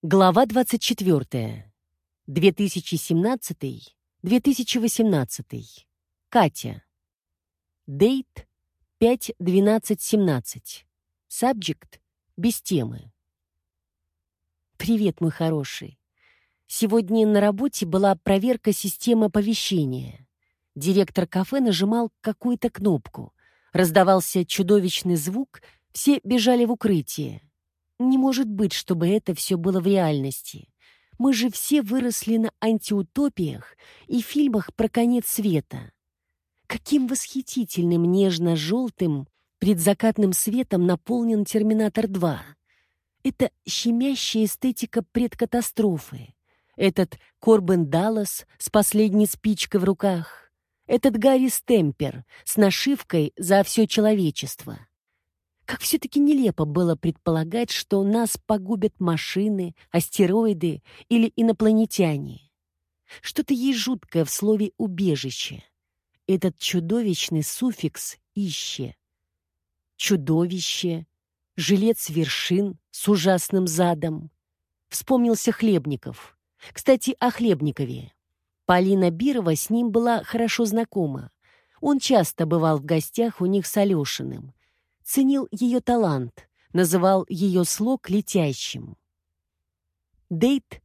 Глава 24. 2017-2018. Катя. Дейт 5-12-17. Сабджект без темы. Привет, мой хороший. Сегодня на работе была проверка системы оповещения. Директор кафе нажимал какую-то кнопку. Раздавался чудовищный звук, все бежали в укрытие. Не может быть, чтобы это все было в реальности. Мы же все выросли на антиутопиях и фильмах про конец света. Каким восхитительным нежно-желтым предзакатным светом наполнен «Терминатор 2». Это щемящая эстетика предкатастрофы. Этот Корбен Даллас с последней спичкой в руках. Этот Гарри Стемпер с нашивкой «За все человечество». Как все-таки нелепо было предполагать, что нас погубят машины, астероиды или инопланетяне. Что-то есть жуткое в слове «убежище». Этот чудовищный суффикс «ище». Чудовище, жилец вершин с ужасным задом. Вспомнился Хлебников. Кстати, о Хлебникове. Полина Бирова с ним была хорошо знакома. Он часто бывал в гостях у них с Алешиным. Ценил ее талант, называл ее слог летящим. Дейт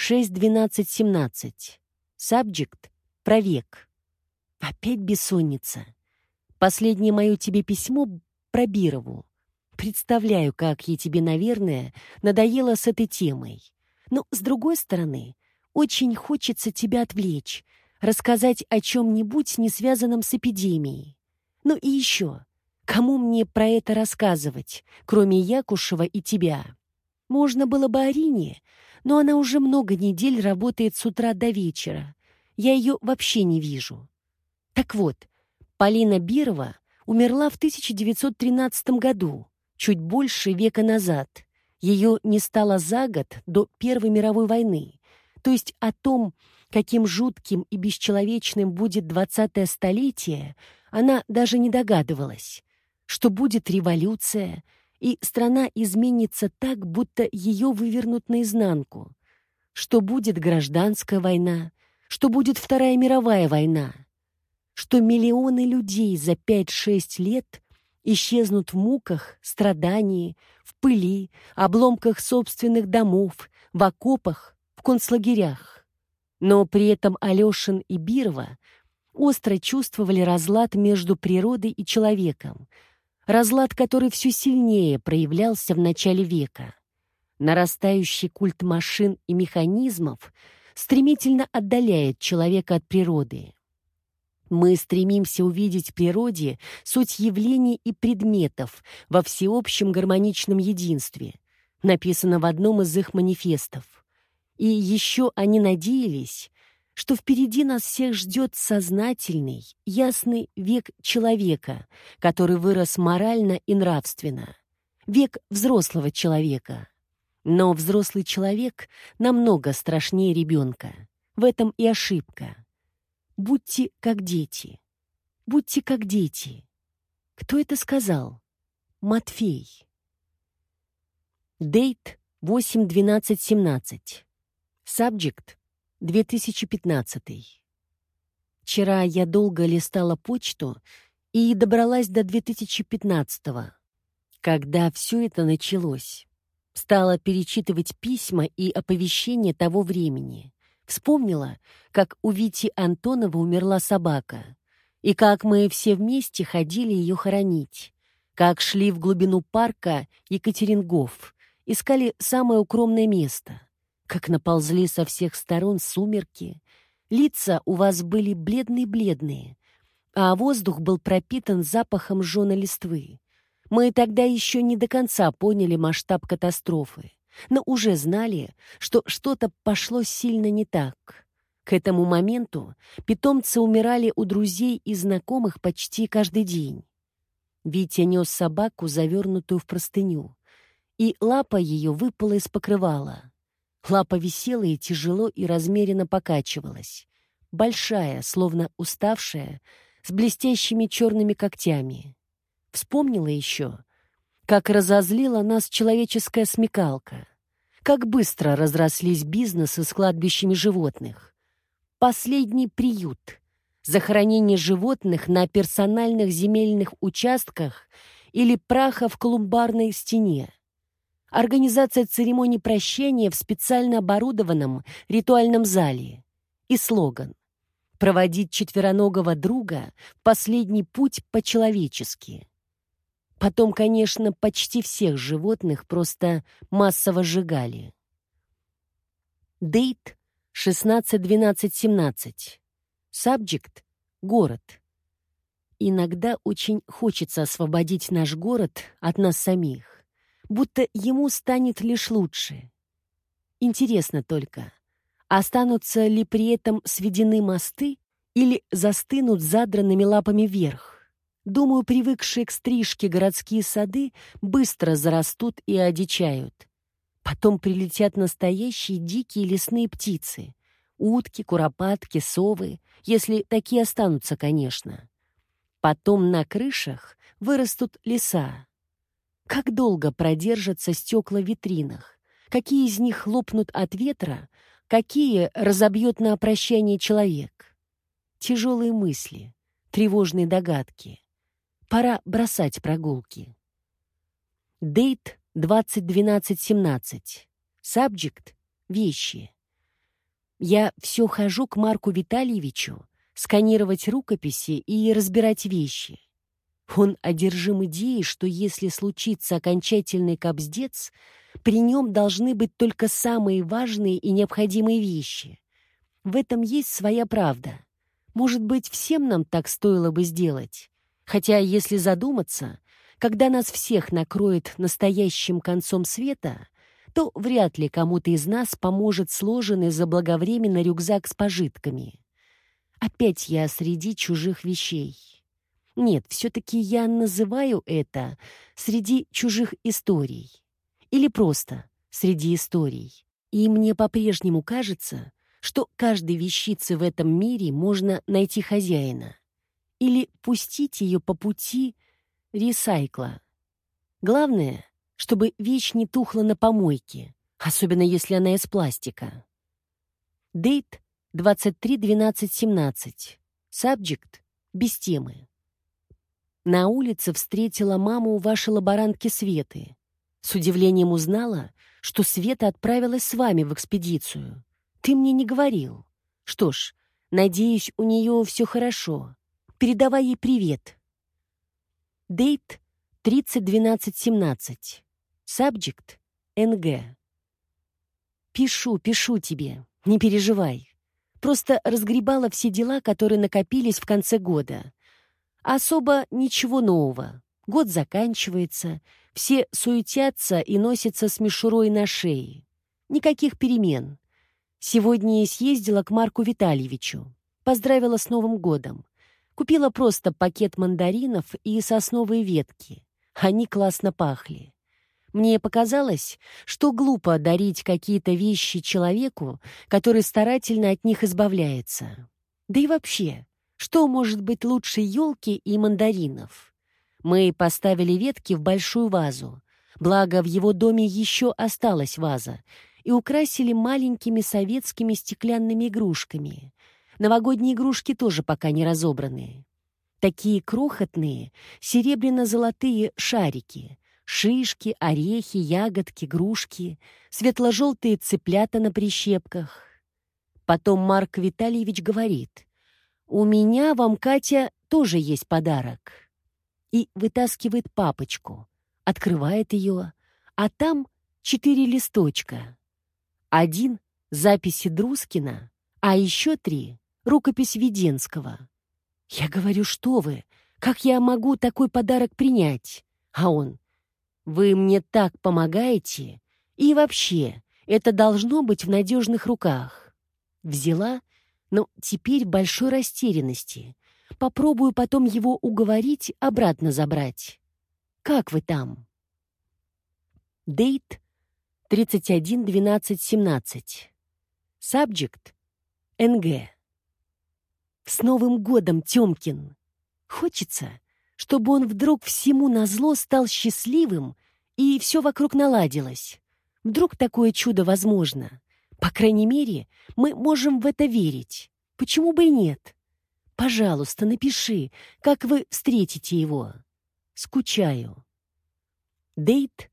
6-12-17. Сабджект про век. Опять бессонница. Последнее мое тебе письмо про Бирову. Представляю, как ей тебе, наверное, надоело с этой темой. Но, с другой стороны, очень хочется тебя отвлечь, рассказать о чем-нибудь, не связанном с эпидемией. Ну и еще. Кому мне про это рассказывать, кроме Якушева и тебя? Можно было бы Арине, но она уже много недель работает с утра до вечера. Я ее вообще не вижу. Так вот, Полина Бирова умерла в 1913 году, чуть больше века назад. Ее не стало за год до Первой мировой войны. То есть о том, каким жутким и бесчеловечным будет 20-е столетие, она даже не догадывалась. Что будет революция, и страна изменится так, будто ее вывернут наизнанку. Что будет гражданская война, что будет Вторая мировая война. Что миллионы людей за 5-6 лет исчезнут в муках, страдании, в пыли, обломках собственных домов, в окопах, в концлагерях. Но при этом Алешин и Бирова остро чувствовали разлад между природой и человеком, разлад, который все сильнее проявлялся в начале века. Нарастающий культ машин и механизмов стремительно отдаляет человека от природы. Мы стремимся увидеть в природе суть явлений и предметов во всеобщем гармоничном единстве, написано в одном из их манифестов. И еще они надеялись, что впереди нас всех ждет сознательный, ясный век человека, который вырос морально и нравственно. Век взрослого человека. Но взрослый человек намного страшнее ребенка. В этом и ошибка. Будьте как дети. Будьте как дети. Кто это сказал? Матфей. Дейт 8-12-17. Сабджект 2015. Вчера я долго листала почту и добралась до 2015-го, когда все это началось. Стала перечитывать письма и оповещения того времени. Вспомнила, как у Вити Антонова умерла собака, и как мы все вместе ходили ее хоронить, как шли в глубину парка Екатерингоф, искали самое укромное место, как наползли со всех сторон сумерки. Лица у вас были бледные-бледные, а воздух был пропитан запахом жженой листвы. Мы тогда еще не до конца поняли масштаб катастрофы, но уже знали, что что-то пошло сильно не так. К этому моменту питомцы умирали у друзей и знакомых почти каждый день. Витя нес собаку, завернутую в простыню, и лапа ее выпала из покрывала. Лапа висела и тяжело и размеренно покачивалась. Большая, словно уставшая, с блестящими черными когтями. Вспомнила еще, как разозлила нас человеческая смекалка. Как быстро разрослись бизнесы с кладбищами животных. Последний приют. Захоронение животных на персональных земельных участках или праха в колумбарной стене. Организация церемоний прощения в специально оборудованном ритуальном зале. И слоган: проводить четвероногого друга в последний путь по-человечески. Потом, конечно, почти всех животных просто массово сжигали. Дейт 16-12-17. Subject — город. Иногда очень хочется освободить наш город от нас самих, будто ему станет лишь лучше. Интересно только, останутся ли при этом сведены мосты или застынут задранными лапами вверх? Думаю, привыкшие к стрижке городские сады быстро зарастут и одичают. Потом прилетят настоящие дикие лесные птицы. Утки, куропатки, совы, если такие останутся, конечно. Потом на крышах вырастут леса. Как долго продержатся стекла в витринах? Какие из них лопнут от ветра? Какие разобьет на прощание человек? Тяжелые мысли, тревожные догадки. Пора бросать прогулки. Дейт 20-12-17. Subject — вещи. Я все хожу к Марку Витальевичу сканировать рукописи и разбирать вещи. Он одержим идеей, что если случится окончательный кабздец, при нем должны быть только самые важные и необходимые вещи. В этом есть своя правда. Может быть, всем нам так стоило бы сделать. Хотя, если задуматься, когда нас всех накроет настоящим концом света, то вряд ли кому-то из нас поможет сложенный заблаговременно рюкзак с пожитками. Опять я среди чужих вещей. Нет, все-таки я называю это среди чужих историй. Или просто среди историй. И мне по-прежнему кажется, что каждой вещице в этом мире можно найти хозяина. Или пустить ее по пути ресайкла. Главное, чтобы вещь не тухла на помойке, особенно если она из пластика. Дейт 23-12-17. Subject — без темы. На улице встретила маму вашей лаборантки Светы. С удивлением узнала, что Света отправилась с вами в экспедицию. Ты мне не говорил. Что ж, надеюсь, у нее все хорошо. Передавай ей привет. Дейт 30-12-17. Subject — НГ. Пишу тебе, не переживай. Просто разгребала все дела, которые накопились в конце года. Особо ничего нового. Год заканчивается, все суетятся и носятся с мишурой на шее. Никаких перемен. Сегодня я съездила к Марку Витальевичу. Поздравила с Новым годом. Купила просто пакет мандаринов и сосновые ветки. Они классно пахли. Мне показалось, что глупо дарить какие-то вещи человеку, который старательно от них избавляется. Да и вообще, что может быть лучше елки и мандаринов? Мы поставили ветки в большую вазу. Благо, в его доме еще осталась ваза. И украсили маленькими советскими стеклянными игрушками. Новогодние игрушки тоже пока не разобранные. Такие крохотные, серебряно-золотые шарики, шишки, орехи, ягодки, грушки, светло-желтые цыплята на прищепках. Потом Марк Витальевич говорит: «У меня вам, Катя, тоже есть подарок». И вытаскивает папочку, открывает ее, а там 4 листочка. 1 — записи Друскина, а еще 3 — рукопись Веденского. Я говорю: что вы, как я могу такой подарок принять? А он: вы мне так помогаете, и вообще, это должно быть в надежных руках. Взяла, но теперь в большой растерянности. Попробую потом его уговорить обратно забрать. Как вы там? Дейт 31-12-17. Subject — НГ. С Новым годом, Тёмкин! Хочется, чтобы он вдруг всему назло стал счастливым, и все вокруг наладилось. Вдруг такое чудо возможно? По крайней мере, мы можем в это верить. Почему бы и нет? Пожалуйста, напиши, как вы встретите его. Скучаю. Дейт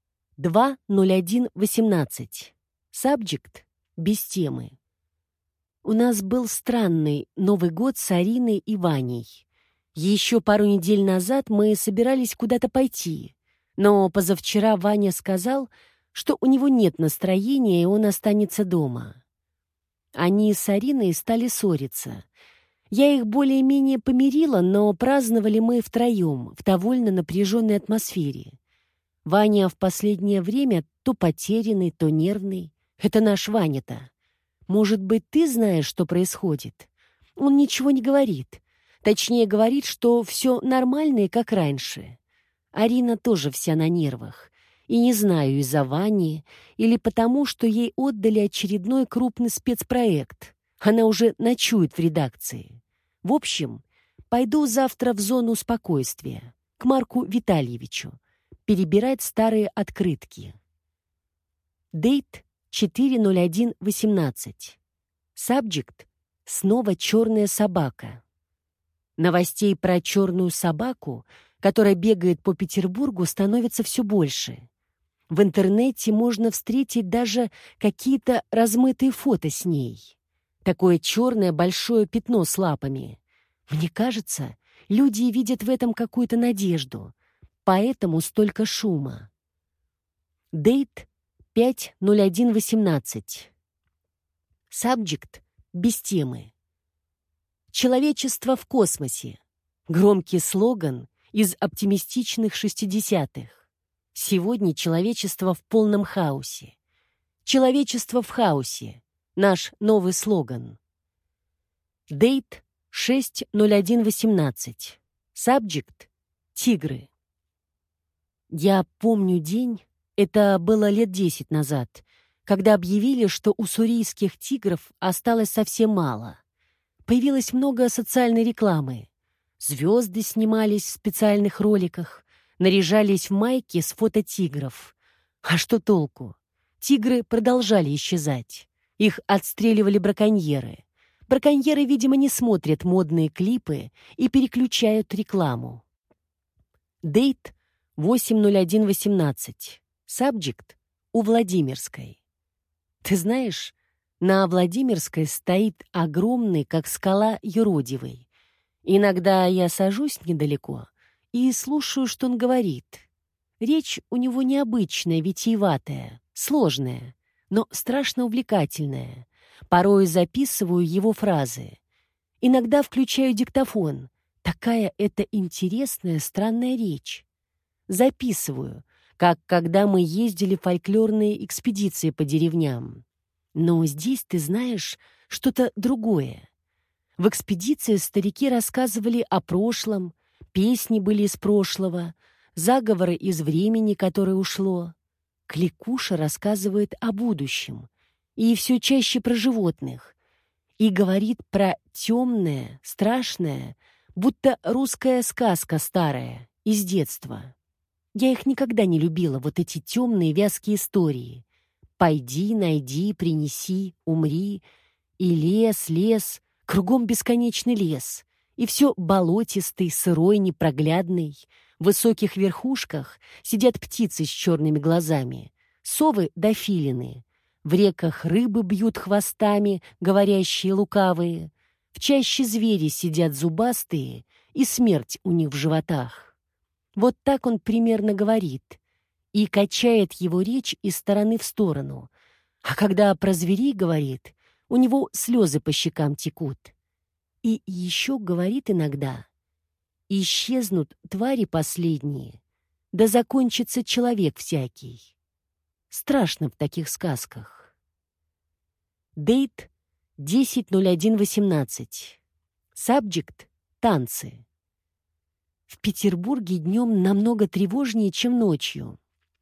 2/01/18. Subject без темы. У нас был странный Новый год с Ариной и Ваней. Еще пару недель назад мы собирались куда-то пойти, но позавчера Ваня сказал, что у него нет настроения, и он останется дома. Они с Ариной стали ссориться. Я их более-менее помирила, но праздновали мы втроем, в довольно напряженной атмосфере. Ваня в последнее время то потерянный, то нервный. Это наш Ваня-то. Может быть, ты знаешь, что происходит? Он ничего не говорит. Точнее, говорит, что все нормально и как раньше. Арина тоже вся на нервах. И не знаю, из-за Вани или потому, что ей отдали очередной крупный спецпроект. Она уже ночует в редакции. В общем, пойду завтра в зону спокойствия, к Марку Витальевичу, перебирать старые открытки. Дейт 4/01/18. Subject снова черная собака. Новостей про черную собаку, которая бегает по Петербургу, становится все больше. В интернете можно встретить даже какие-то размытые фото с ней. Такое черное большое пятно с лапами. Мне кажется, люди видят в этом какую-то надежду. Поэтому столько шума. Дейт 5/01/18. Subject без темы. Человечество в космосе. Громкий слоган из оптимистичных 60-х. Сегодня человечество в полном хаосе. Человечество в хаосе. Наш новый слоган. Дейт 6/01/18. Subject тигры. Я помню день, это было лет 10 назад, когда объявили, что уссурийских тигров осталось совсем мало. Появилось много социальной рекламы. Звезды снимались в специальных роликах, наряжались в майки с фото тигров. А что толку? Тигры продолжали исчезать. Их отстреливали браконьеры. Браконьеры, видимо, не смотрят модные клипы и переключают рекламу. Дейт 8/01/18. Subject у Владимирской. Ты знаешь, на Владимирской стоит огромный, как скала, юродивый. Иногда я сажусь недалеко и слушаю, что он говорит. Речь у него необычная, витиеватая, сложная, но страшно увлекательная. Порой записываю его фразы. Иногда включаю диктофон. Такая это интересная, странная речь. Записываю, как когда мы ездили в фольклорные экспедиции по деревням. Но здесь, ты знаешь, что-то другое. В экспедиции старики рассказывали о прошлом, песни были из прошлого, заговоры из времени, которое ушло. Кликуша рассказывает о будущем, и все чаще про животных, и говорит про темное, страшное, будто русская сказка старая, из детства. Я их никогда не любила, вот эти темные вязкие истории. Пойди, найди, принеси, умри, и лес, кругом бесконечный лес, и все болотистый, сырой, непроглядный. В высоких верхушках сидят птицы с черными глазами, совы да филины. В реках рыбы бьют хвостами, говорящие лукавые. В чаще звери сидят зубастые, и смерть у них в животах. Вот так он примерно говорит, и качает его речь из стороны в сторону. А когда про зверей говорит, у него слезы по щекам текут. И еще говорит иногда: исчезнут твари последние, да закончится человек всякий. Страшно в таких сказках. Дейт 10/01/18. Subject танцы. В Петербурге днем намного тревожнее, чем ночью.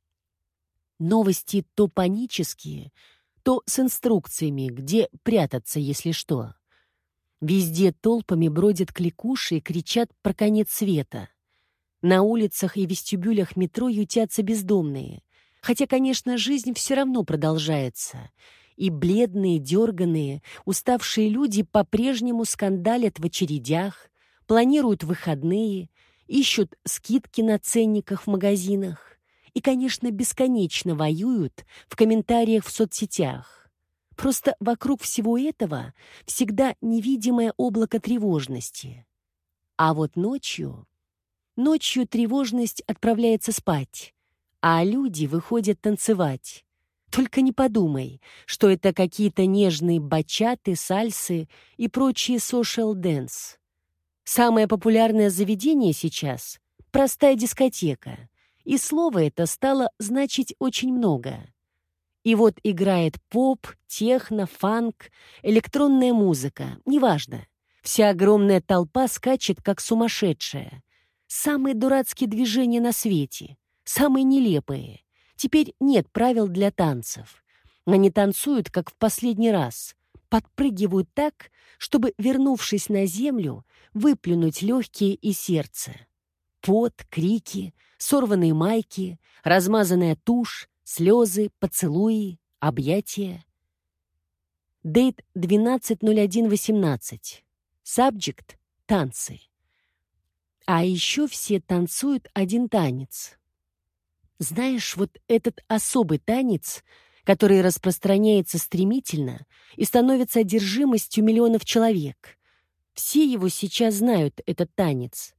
Новости то панические, то с инструкциями, где прятаться, если что. Везде толпами бродят кликуши и кричат про конец света. На улицах и вестибюлях метро ютятся бездомные. Хотя, конечно, жизнь все равно продолжается. И бледные, дерганые, уставшие люди по-прежнему скандалят в очередях, планируют выходные, ищут скидки на ценниках в магазинах и, конечно, бесконечно воюют в комментариях в соцсетях. Просто вокруг всего этого всегда невидимое облако тревожности. А вот ночью тревожность отправляется спать, а люди выходят танцевать. Только не подумай, что это какие-то нежные бачаты, сальсы и прочие social dance. Самое популярное заведение сейчас — простая дискотека, и слово это стало значить очень много. И вот играет поп, техно, фанк, электронная музыка, неважно. Вся огромная толпа скачет, как сумасшедшая. Самые дурацкие движения на свете, самые нелепые. Теперь нет правил для танцев. Они танцуют, как в последний раз. Подпрыгивают так, чтобы, вернувшись на землю, выплюнуть легкие и сердце. Пот, крики, сорванные майки, размазанная тушь, слезы, поцелуи, объятия. Дейт 12.01.18. Subject — танцы. А еще все танцуют один танец. Знаешь, вот этот особый танец, который распространяется стремительно и становится одержимостью миллионов человек. Все его сейчас знают, этот танец.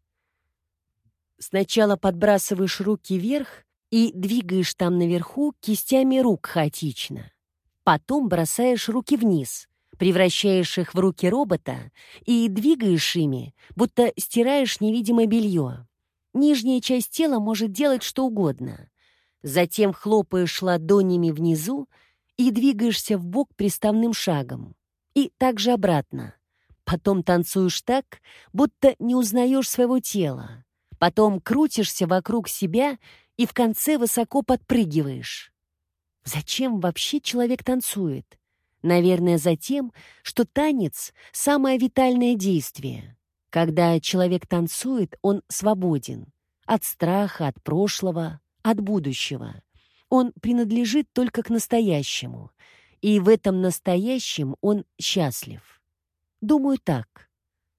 Сначала подбрасываешь руки вверх и двигаешь там наверху кистями рук хаотично. Потом бросаешь руки вниз, превращаешь их в руки робота и двигаешь ими, будто стираешь невидимое белье. Нижняя часть тела может делать что угодно. Затем хлопаешь ладонями внизу и двигаешься вбок приставным шагом. И также обратно. Потом танцуешь так, будто не узнаешь своего тела. Потом крутишься вокруг себя и в конце высоко подпрыгиваешь. Зачем вообще человек танцует? Наверное, за тем, что танец — самое витальное действие. Когда человек танцует, он свободен от страха, от прошлого, от будущего. Он принадлежит только к настоящему, и в этом настоящем он счастлив. Думаю, так.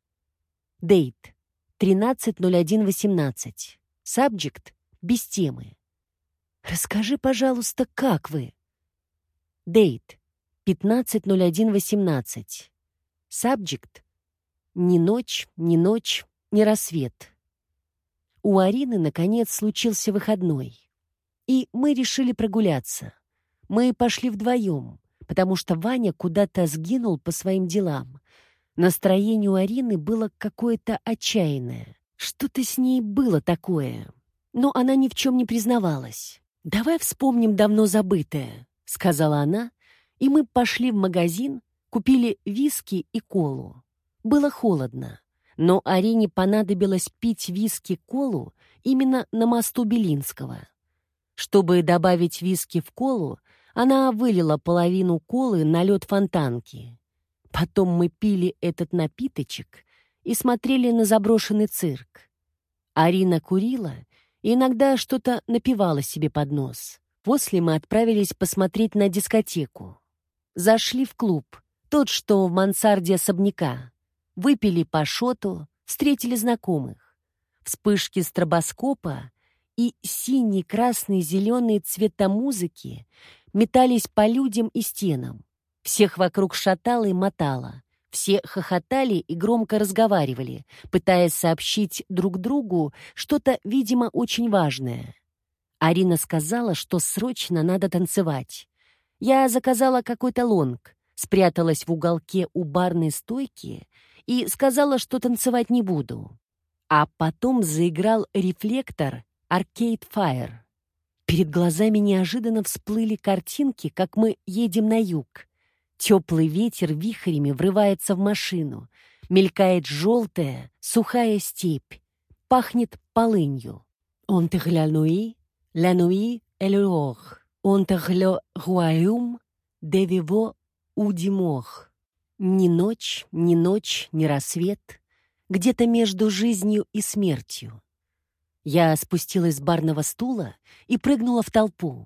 Дейт 13.01.18. Subject — без темы. Расскажи, пожалуйста, как вы? Дейт 15.01.18. Subject — ни ночь, ни рассвет. У Арины, наконец, случился выходной. И мы решили прогуляться. Мы пошли вдвоем, потому что Ваня куда-то сгинул по своим делам. Настроение у Арины было какое-то отчаянное. Что-то с ней было такое. Но она ни в чем не признавалась. «Давай вспомним давно забытое», — сказала она, и мы пошли в магазин, купили виски и колу. Было холодно, но Арине понадобилось пить виски-колу именно на мосту Белинского. Чтобы добавить виски в колу, она вылила половину колы на лед фонтанки. Потом мы пили этот напиточек и смотрели на заброшенный цирк. Арина курила и иногда что-то напевала себе под нос. После мы отправились посмотреть на дискотеку. Зашли в клуб, тот, что в мансарде особняка. Выпили по шоту, встретили знакомых. Вспышки стробоскопа и синий, красный, зеленый цвета музыки метались по людям и стенам. Всех вокруг шатало и мотало. Все хохотали и громко разговаривали, пытаясь сообщить друг другу что-то, видимо, очень важное. Арина сказала, что срочно надо танцевать. Я заказала какой-то лонг, спряталась в уголке у барной стойки и сказала, что танцевать не буду. А потом заиграл рефлектор Arcade Fire. Перед глазами неожиданно всплыли картинки, как мы едем на юг. Теплый ветер вихрями врывается в машину. Мелькает желтая, сухая степь. Пахнет полынью. «Entre la nuit et l'aurore. Entre le royaume des vivants ou des morts». Ни ночь, ни рассвет. Где-то между жизнью и смертью. Я спустилась с барного стула и прыгнула в толпу.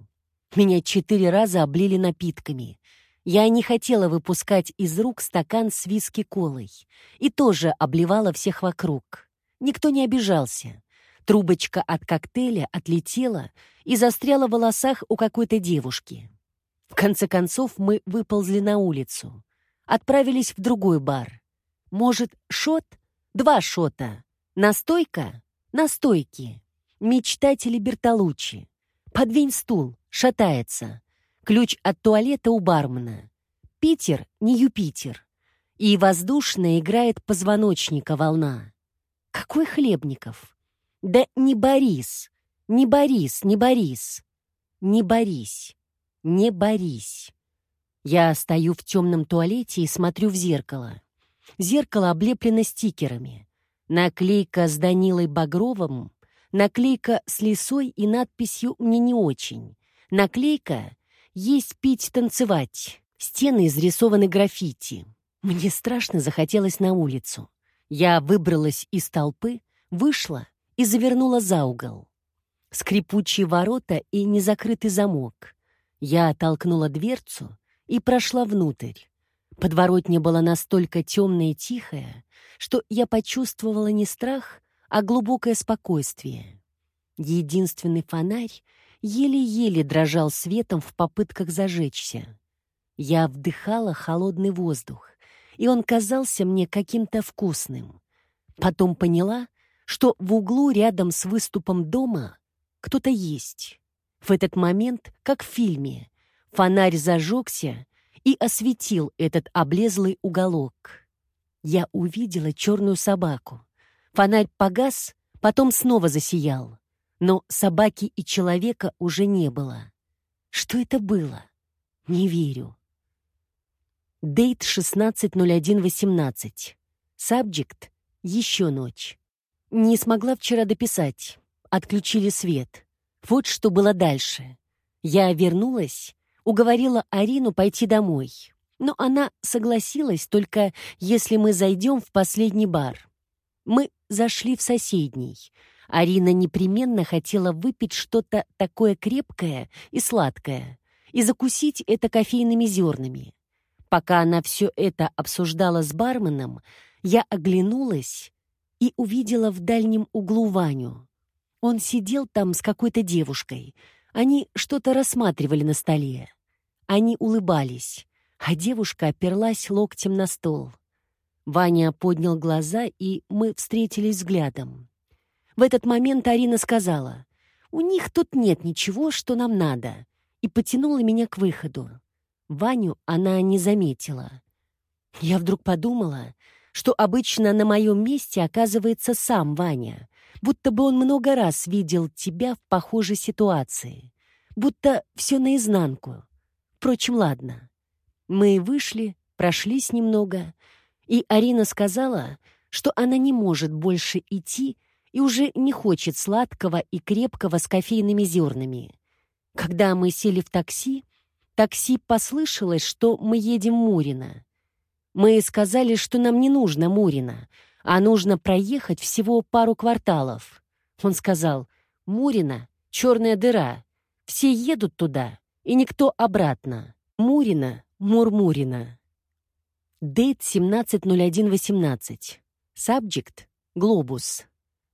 Меня 4 раза облили напитками. Я не хотела выпускать из рук стакан с виски-колой и тоже обливала всех вокруг. Никто не обижался. Трубочка от коктейля отлетела и застряла в волосах у какой-то девушки. В конце концов мы выползли на улицу. Отправились в другой бар. Может, шот? 2 шота. Настойка? Настойки. Мечтатели Бертолуччи. Подвинь стул, шатается. Ключ от туалета у бармена. Питер не Юпитер. И воздушная играет позвоночника волна. Какой Хлебников? Да не Борис. Не Борис, не Борис. Не Борись. Не борись. Я стою в темном туалете и смотрю в зеркало. Зеркало облеплено стикерами. Наклейка с Данилой Багровым, наклейка с лисой и надписью «Мне не очень». Наклейка «Есть, пить, танцевать». Стены изрисованы граффити. Мне страшно захотелось на улицу. Я выбралась из толпы, вышла и завернула за угол. Скрипучие ворота и незакрытый замок. Я оттолкнула дверцу и прошла внутрь. Подворотня была настолько темная и тихая, что я почувствовала не страх, а глубокое спокойствие. Единственный фонарь еле-еле дрожал светом в попытках зажечься. Я вдыхала холодный воздух, и он казался мне каким-то вкусным. Потом поняла, что в углу рядом с выступом дома кто-то есть. В этот момент, как в фильме, фонарь зажегся и осветил этот облезлый уголок. Я увидела черную собаку. Фонарь погас, потом снова засиял. Но собаки и человека уже не было. Что это было? Не верю. Дейт 16.01.18. Subject — еще ночь. Не смогла вчера дописать. Отключили свет. Вот что было дальше. Я вернулась, уговорила Арину пойти домой. Но она согласилась только, если мы зайдем в последний бар. Мы зашли в соседний. Арина непременно хотела выпить что-то такое крепкое и сладкое и закусить это кофейными зернами. Пока она все это обсуждала с барменом, я оглянулась и увидела в дальнем углу Ваню. Он сидел там с какой-то девушкой. Они что-то рассматривали на столе. Они улыбались, а девушка оперлась локтем на стол. Ваня поднял глаза, и мы встретились взглядом. В этот момент Арина сказала: «У них тут нет ничего, что нам надо», и потянула меня к выходу. Ваню она не заметила. Я вдруг подумала, что обычно на моем месте оказывается сам Ваня, будто бы он много раз видел тебя в похожей ситуации, будто все наизнанку. Впрочем, ладно. Мы вышли, прошлись немного, и Арина сказала, что она не может больше идти и уже не хочет сладкого и крепкого с кофейными зернами. Когда мы сели в такси послышалось, что мы едем в Мурино. Мы сказали, что нам не нужно Мурино, а нужно проехать всего пару кварталов. Он сказал: «Мурино — черная дыра. Все едут туда, и никто обратно. Мурино, Мурмурино». Дейт 17.01.18. Subject — глобус.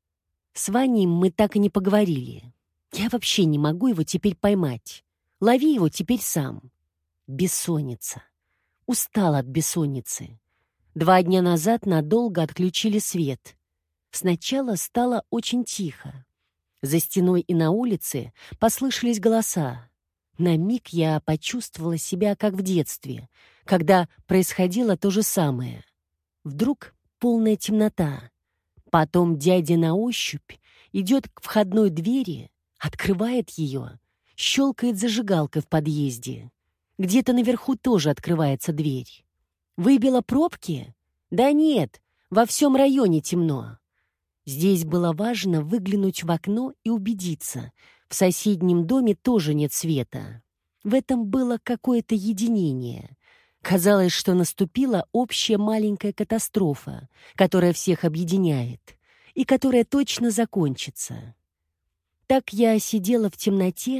С Ваней мы так и не поговорили. Я вообще не могу его теперь поймать. Лови его теперь сам. Бессонница. Устала от бессонницы. 2 дня назад надолго отключили свет. Сначала стало очень тихо. За стеной и на улице послышались голоса. На миг я почувствовала себя как в детстве, когда происходило то же самое. Вдруг полная темнота. Потом дядя на ощупь идет к входной двери, открывает ее, щелкает зажигалкой в подъезде. Где-то наверху тоже открывается дверь. Выбило пробки? Да нет, во всем районе темно. Здесь было важно выглянуть в окно и убедиться, в соседнем доме тоже нет света. В этом было какое-то единение. Казалось, что наступила общая маленькая катастрофа, которая всех объединяет и которая точно закончится. Так я сидела в темноте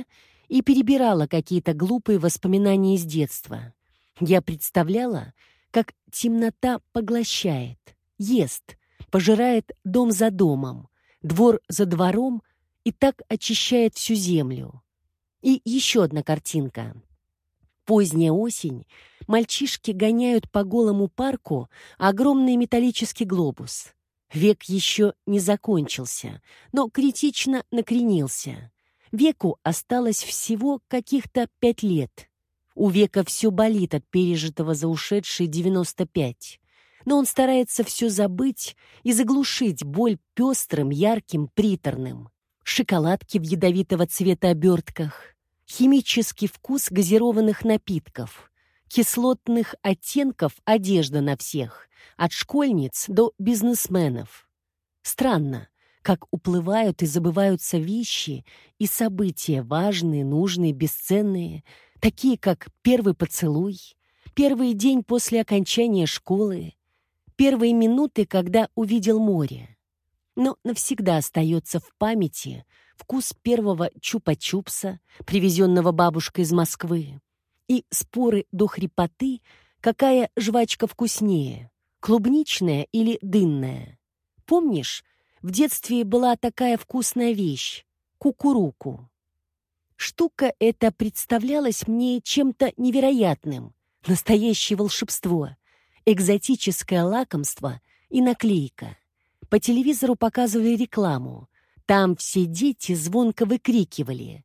и перебирала какие-то глупые воспоминания из детства. Я представляла, как темнота поглощает, ест, пожирает дом за домом, двор за двором и так очищает всю землю. И еще одна картинка. Поздняя осень, мальчишки гоняют по голому парку огромный металлический глобус. Век еще не закончился, но критично накренился. Веку осталось всего каких-то 5 лет. У Века все болит от пережитого за ушедшие 95. Но он старается все забыть и заглушить боль пестрым, ярким, приторным. Шоколадки в ядовитого цвета обертках, химический вкус газированных напитков, кислотных оттенков одежда на всех, от школьниц до бизнесменов. Странно, как уплывают и забываются вещи и события важные, нужные, бесценные, такие как первый поцелуй, первый день после окончания школы, первые минуты, когда увидел море. Но навсегда остается в памяти вкус первого чупа-чупса, привезенного бабушкой из Москвы, и споры до хрипоты, какая жвачка вкуснее, клубничная или дынная. Помнишь, в детстве была такая вкусная вещь — кукуруку. Штука эта представлялась мне чем-то невероятным, настоящее волшебство, экзотическое лакомство и наклейка. По телевизору показывали рекламу. Там все дети звонко выкрикивали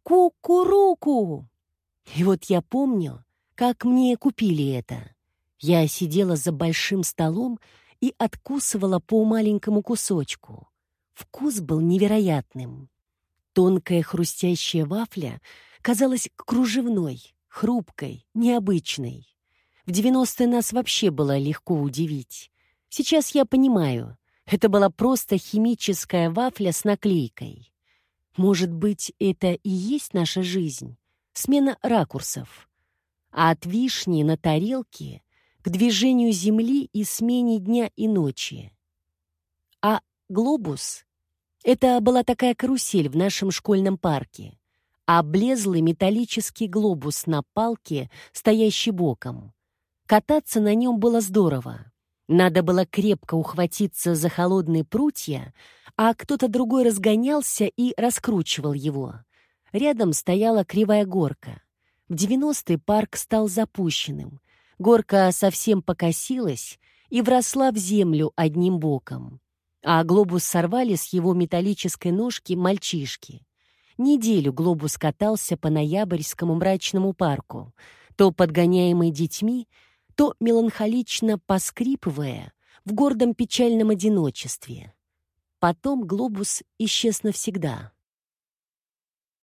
«Кукуруку!». И вот я помню, как мне купили это. Я сидела за большим столом и откусывала по маленькому кусочку. Вкус был невероятным. Тонкая хрустящая вафля казалась кружевной, хрупкой, необычной. В 90-е нас вообще было легко удивить. Сейчас я понимаю, это была просто химическая вафля с наклейкой. Может быть, это и есть наша жизнь? Смена ракурсов. А от вишни на тарелке к движению земли и смене дня и ночи. А глобус — это была такая карусель в нашем школьном парке. Облезлый металлический глобус на палке, стоящий боком. Кататься на нем было здорово. Надо было крепко ухватиться за холодные прутья, а кто-то другой разгонялся и раскручивал его. Рядом стояла кривая горка. В 90-е парк стал запущенным. Горка совсем покосилась и вросла в землю одним боком. А глобус сорвали с его металлической ножки мальчишки. Неделю глобус катался по ноябрьскому мрачному парку, то подгоняемый детьми, то меланхолично поскрипывая в гордом печальном одиночестве. Потом глобус исчез навсегда.